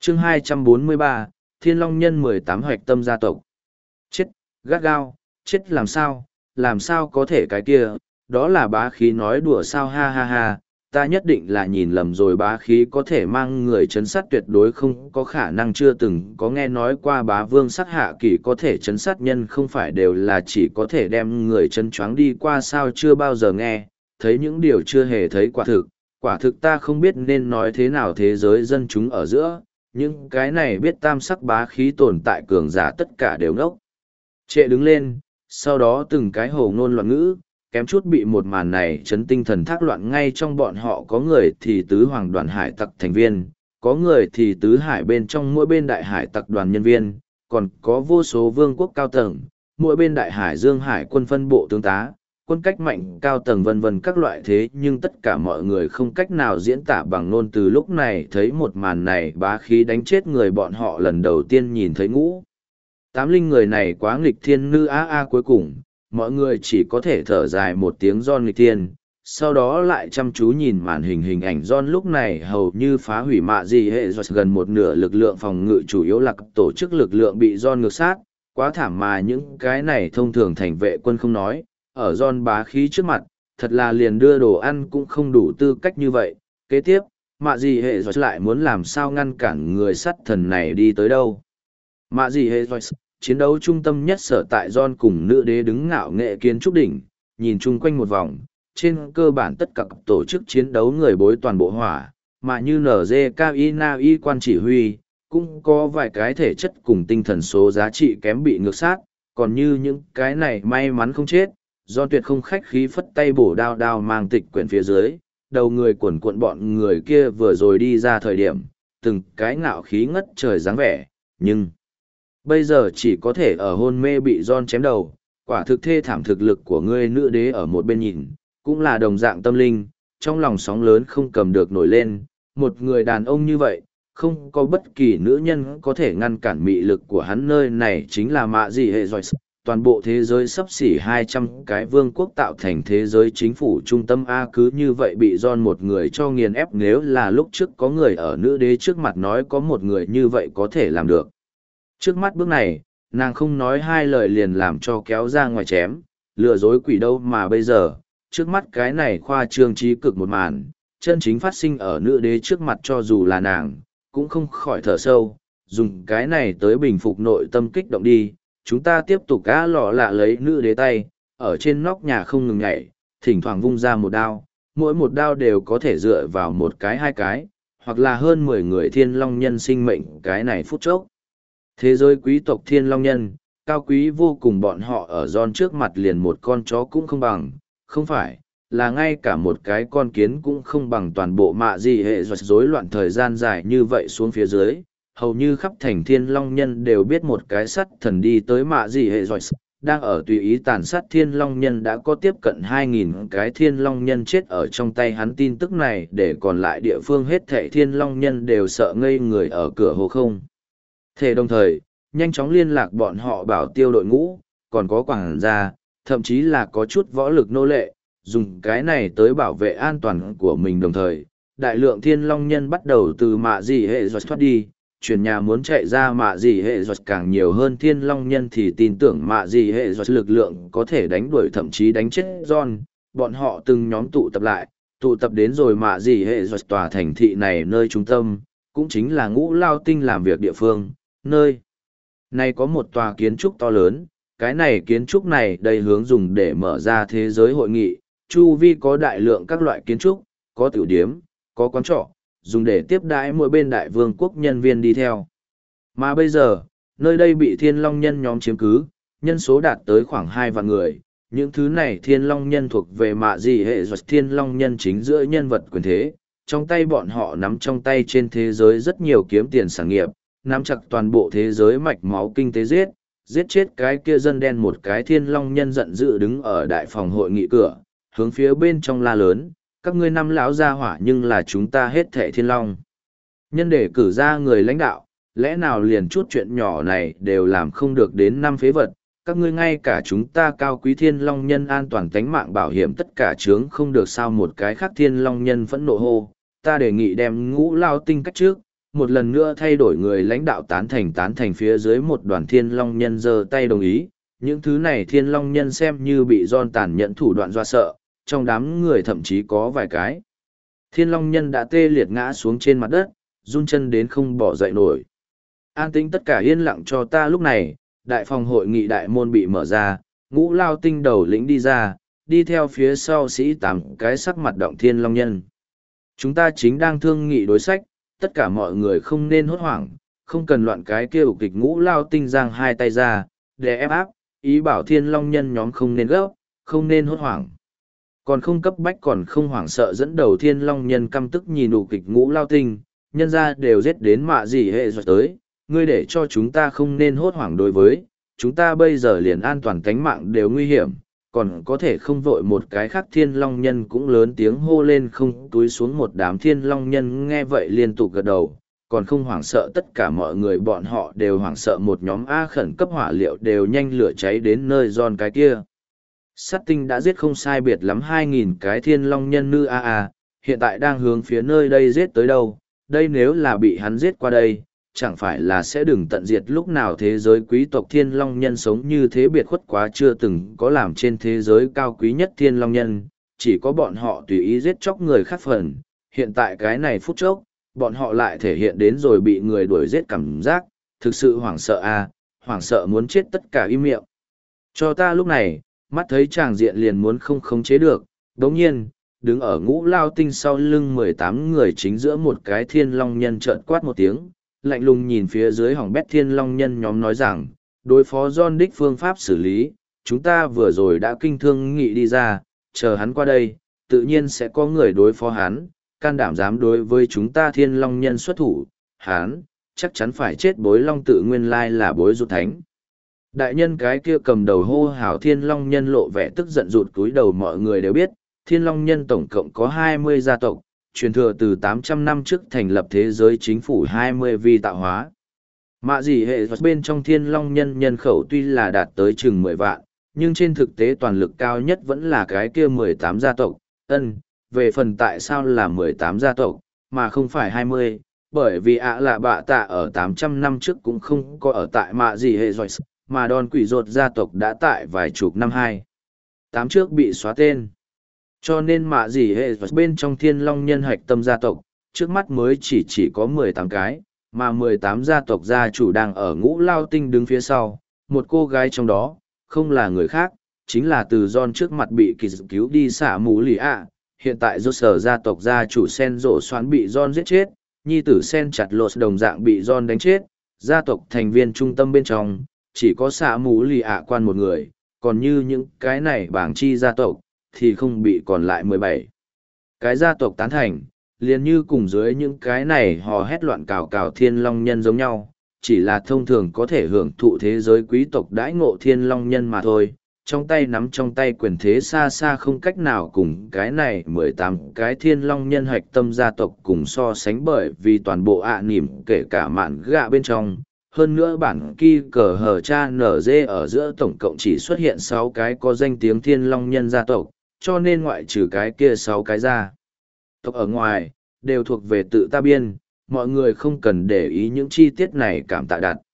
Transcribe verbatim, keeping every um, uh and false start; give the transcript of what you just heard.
chương hai trăm bốn mươi ba, Thiên Long Nhân mười tám hoạch tâm gia tộc. Chết, gắt gao, chết làm sao, làm sao có thể cái kia, đó là bá khí nói đùa sao ha ha ha, ta nhất định là nhìn lầm rồi bá khí có thể mang người chấn sát tuyệt đối không có khả năng chưa từng có nghe nói qua bá vương sát hạ kỳ có thể chấn sát nhân không phải đều là chỉ có thể đem người chấn choáng đi qua sao chưa bao giờ nghe, thấy những điều chưa hề thấy quả thực, quả thực ta không biết nên nói thế nào thế giới dân chúng ở giữa, những cái này biết tam sắc bá khí tồn tại cường giả tất cả đều ngốc. Trệ đứng lên, sau đó từng cái hồ ngôn loạn ngữ, kém chút bị một màn này chấn tinh thần thác loạn ngay trong bọn họ có người thì tứ hoàng đoàn hải tặc thành viên, có người thì tứ hải bên trong mỗi bên đại hải tặc đoàn nhân viên, còn có vô số vương quốc cao tầng, mỗi bên đại hải dương hải quân phân bộ tướng tá, quân cách mạnh cao tầng vân vân các loại thế nhưng tất cả mọi người không cách nào diễn tả bằng ngôn từ lúc này thấy một màn này bá khí đánh chết người bọn họ lần đầu tiên nhìn thấy ngũ. Tám linh người này quá nghịch thiên nữ a a cuối cùng, mọi người chỉ có thể thở dài một tiếng John nghịch thiên, sau đó lại chăm chú nhìn màn hình hình ảnh John lúc này hầu như phá hủy mạ gì hệ do gần một nửa lực lượng phòng ngự chủ yếu là tổ chức lực lượng bị John ngược sát, quá thảm mà những cái này thông thường thành vệ quân không nói, ở John bá khí trước mặt, thật là liền đưa đồ ăn cũng không đủ tư cách như vậy, kế tiếp, mạ gì hệ do lại muốn làm sao ngăn cản người sắt thần này đi tới đâu. Mạ gì hệ do chiến đấu trung tâm nhất sở tại John cùng nữ đế đứng ngạo nghệ kiến trúc đỉnh, nhìn chung quanh một vòng, trên cơ bản tất cả các tổ chức chiến đấu người bối toàn bộ hỏa, mà như en giê ca i en a i quan chỉ huy, cũng có vài cái thể chất cùng tinh thần số giá trị kém bị ngược sát, còn như những cái này may mắn không chết, John tuyệt không khách khí phất tay bổ đao đao mang tịch quyển phía dưới, đầu người quần cuộn bọn người kia vừa rồi đi ra thời điểm, từng cái ngạo khí ngất trời dáng vẻ, nhưng bây giờ chỉ có thể ở hôn mê bị John chém đầu, quả thực thê thảm thực lực của ngươi nữ đế ở một bên nhìn, cũng là đồng dạng tâm linh, trong lòng sóng lớn không cầm được nổi lên, một người đàn ông như vậy, không có bất kỳ nữ nhân có thể ngăn cản mị lực của hắn nơi này chính là mạ gì hệ giỏi. Toàn bộ thế giới sắp xỉ hai trăm cái vương quốc tạo thành thế giới chính phủ trung tâm A cứ như vậy bị John một người cho nghiền ép nếu là lúc trước có người ở nữ đế trước mặt nói có một người như vậy có thể làm được. Trước mắt bước này, nàng không nói hai lời liền làm cho kéo ra ngoài chém, lừa dối quỷ đâu mà bây giờ, trước mắt cái này khoa trương trí cực một màn, chân chính phát sinh ở nữ đế trước mặt cho dù là nàng, cũng không khỏi thở sâu, dùng cái này tới bình phục nội tâm kích động đi, chúng ta tiếp tục cá lọ lạ lấy nữ đế tay, ở trên nóc nhà không ngừng nhảy, thỉnh thoảng vung ra một đao, mỗi một đao đều có thể dựa vào một cái hai cái, hoặc là hơn mười người thiên long nhân sinh mệnh cái này phút chốc. Thế giới quý tộc thiên long nhân, cao quý vô cùng bọn họ ở John trước mặt liền một con chó cũng không bằng, không phải, là ngay cả một cái con kiến cũng không bằng toàn bộ mạ gì hệ rối loạn thời gian dài như vậy xuống phía dưới. Hầu như khắp thành thiên long nhân đều biết một cái sắt thần đi tới mạ gì hệ rồi, đang ở tùy ý tàn sát thiên long nhân đã có tiếp cận hai nghìn cái thiên long nhân chết ở trong tay hắn tin tức này để còn lại địa phương hết thệ thiên long nhân đều sợ ngây người ở cửa hồ không. Thể đồng thời, nhanh chóng liên lạc bọn họ bảo tiêu đội ngũ, còn có quảng gia, thậm chí là có chút võ lực nô lệ, dùng cái này tới bảo vệ an toàn của mình đồng thời. Đại lượng thiên long nhân bắt đầu từ mạ gì hệ rồi thoát đi, chuyển nhà muốn chạy ra mạ gì hệ rồi càng nhiều hơn thiên long nhân thì tin tưởng mạ gì hệ rồi lực lượng có thể đánh đuổi thậm chí đánh chết John, bọn họ từng nhóm tụ tập lại, tụ tập đến rồi mạ gì hệ rồi tòa thành thị này nơi trung tâm, cũng chính là ngũ lao tinh làm việc địa phương, nơi này có một tòa kiến trúc to lớn, cái này kiến trúc này đầy hướng dùng để mở ra thế giới hội nghị, chu vi có đại lượng các loại kiến trúc, có tiểu điếm, có quán trọ, dùng để tiếp đãi mỗi bên đại vương quốc nhân viên đi theo. Mà bây giờ, nơi đây bị thiên long nhân nhóm chiếm cứ, nhân số đạt tới khoảng hai vạn người. Những thứ này thiên long nhân thuộc về mạ gì hệ thuật thiên long nhân chính giữa nhân vật quyền thế. Trong tay bọn họ nắm trong tay trên thế giới rất nhiều kiếm tiền sản nghiệp, nắm chặt toàn bộ thế giới mạch máu kinh tế giết, giết chết cái kia dân đen một cái thiên long nhân giận dữ đứng ở đại phòng hội nghị cửa, hướng phía bên trong la lớn. Các ngươi năm lão gia hỏa nhưng là chúng ta hết thệ thiên long. Nhân để cử ra người lãnh đạo, lẽ nào liền chút chuyện nhỏ này đều làm không được đến năm phế vật, các ngươi ngay cả chúng ta cao quý thiên long nhân an toàn tánh mạng bảo hiểm tất cả chướng không được sao một cái khác thiên long nhân phẫn nộ hô, ta đề nghị đem ngũ lao tinh cách trước, một lần nữa thay đổi người lãnh đạo tán thành tán thành phía dưới một đoàn thiên long nhân giơ tay đồng ý. Những thứ này thiên long nhân xem như bị John tàn nhẫn thủ đoạn dọa sợ, trong đám người thậm chí có vài cái. Thiên long nhân đã tê liệt ngã xuống trên mặt đất, run chân đến không bỏ dậy nổi. An tĩnh tất cả yên lặng cho ta. Lúc này, đại phòng hội nghị đại môn bị mở ra, Ngũ Lao Tinh đầu lĩnh đi ra, đi theo phía sau sĩ tám cái sắc mặt động thiên long nhân. Chúng ta chính đang thương nghị đối sách, tất cả mọi người không nên hốt hoảng, không cần loạn cái kia ục kịch. Ngũ Lao Tinh giang hai tay ra, để ép áp, ý bảo thiên long nhân nhóm không nên gấp, không nên hốt hoảng. Còn không cấp bách còn không hoảng sợ, dẫn đầu thiên long nhân căm tức nhìn ục kịch Ngũ Lao Tinh, nhân ra đều giết đến mạ gì hệ rồi tới, ngươi để cho chúng ta không nên hốt hoảng. Đối với chúng ta bây giờ liền an toàn cánh mạng đều nguy hiểm, còn có thể không vội. Một cái khác thiên long nhân cũng lớn tiếng hô lên. Không túi xuống một đám thiên long nhân nghe vậy liên tục gật đầu, còn không hoảng sợ. Tất cả mọi người bọn họ đều hoảng sợ. Một nhóm A khẩn cấp hỏa liệu đều nhanh lửa cháy đến nơi John cái kia. Sát tinh đã giết không sai biệt lắm hai nghìn cái thiên long nhân nữ A A, hiện tại đang hướng phía nơi đây giết tới đâu. Đây nếu là bị hắn giết qua đây, chẳng phải là sẽ đừng tận diệt. Lúc nào thế giới quý tộc thiên long nhân sống như thế biệt khuất quá, chưa từng có làm trên thế giới cao quý nhất thiên long nhân, chỉ có bọn họ tùy ý giết chóc người khác phần. Hiện tại cái này phút chốc, bọn họ lại thể hiện đến rồi bị người đuổi giết cảm giác, thực sự hoảng sợ a, hoảng sợ muốn chết. Tất cả im miệng cho ta. Lúc này, mắt thấy tràng diện liền muốn không khống chế được, đống nhiên, đứng ở Ngũ Lao Tinh sau lưng mười tám người chính giữa một cái thiên long nhân trợn quát một tiếng, lạnh lùng nhìn phía dưới hỏng bét thiên long nhân nhóm nói rằng, đối phó John đích phương pháp xử lý, chúng ta vừa rồi đã kinh thương nghị đi ra, chờ hắn qua đây, tự nhiên sẽ có người đối phó hắn, can đảm dám đối với chúng ta thiên long nhân xuất thủ, hắn, chắc chắn phải chết. Bối long tự nguyên lai là bối rụt thánh. Đại nhân cái kia cầm đầu hô hào thiên long nhân lộ vẻ tức giận rụt cúi đầu. Mọi người đều biết, thiên long nhân tổng cộng có hai mươi gia tộc, truyền thừa từ tám trăm năm trước thành lập thế giới chính phủ hai mươi vi tạo hóa. Mạ gì hệ bên trong thiên long nhân nhân khẩu tuy là đạt tới chừng mười vạn, nhưng trên thực tế toàn lực cao nhất vẫn là cái kia mười tám gia tộc. Ân, về phần tại sao là mười tám gia tộc, mà không phải hai mươi, bởi vì ạ là bạ tạ ở tám trăm năm trước cũng không có ở tại mạ gì hệ rồi, mà đòn quỷ rột gia tộc đã tại vài chục năm hai tám trước bị xóa tên. Cho nên mạ gì hệ bên trong thiên long nhân hạch tâm gia tộc, trước mắt mới chỉ chỉ có mười tám cái, mà mười tám gia tộc gia chủ đang ở Ngũ Lao Tinh đứng phía sau. Một cô gái trong đó, không là người khác, chính là từ John trước mặt bị kỳ dự cứu đi xả mũ lì ạ. Hiện tại do sở gia tộc gia chủ Sen rổ xoán bị John giết chết, nhi tử Sen chặt lột đồng dạng bị John đánh chết. Gia tộc thành viên trung tâm bên trong, chỉ có xả mũ lì ạ quan một người, còn như những cái này bảng chi gia tộc, thì không bị còn lại mười bảy cái gia tộc tán thành, liền như cùng dưới những cái này hò hét loạn cào cào thiên long nhân giống nhau, chỉ là thông thường có thể hưởng thụ thế giới quý tộc đãi ngộ thiên long nhân mà thôi. Trong tay nắm trong tay quyền thế xa xa không cách nào cùng cái này mười tám cái thiên long nhân hạch tâm gia tộc cùng so sánh, bởi vì toàn bộ ạ à nỉm kể cả mạn gạ bên trong. Hơn nữa bản kỳ cờ hờ cha nở dê ở giữa tổng cộng chỉ xuất hiện sáu cái có danh tiếng thiên long nhân gia tộc, cho nên ngoại trừ cái kia sáu cái gia tộc ở ngoài, đều thuộc về tự ta biên, mọi người không cần để ý những chi tiết này. Cảm tạ đặt.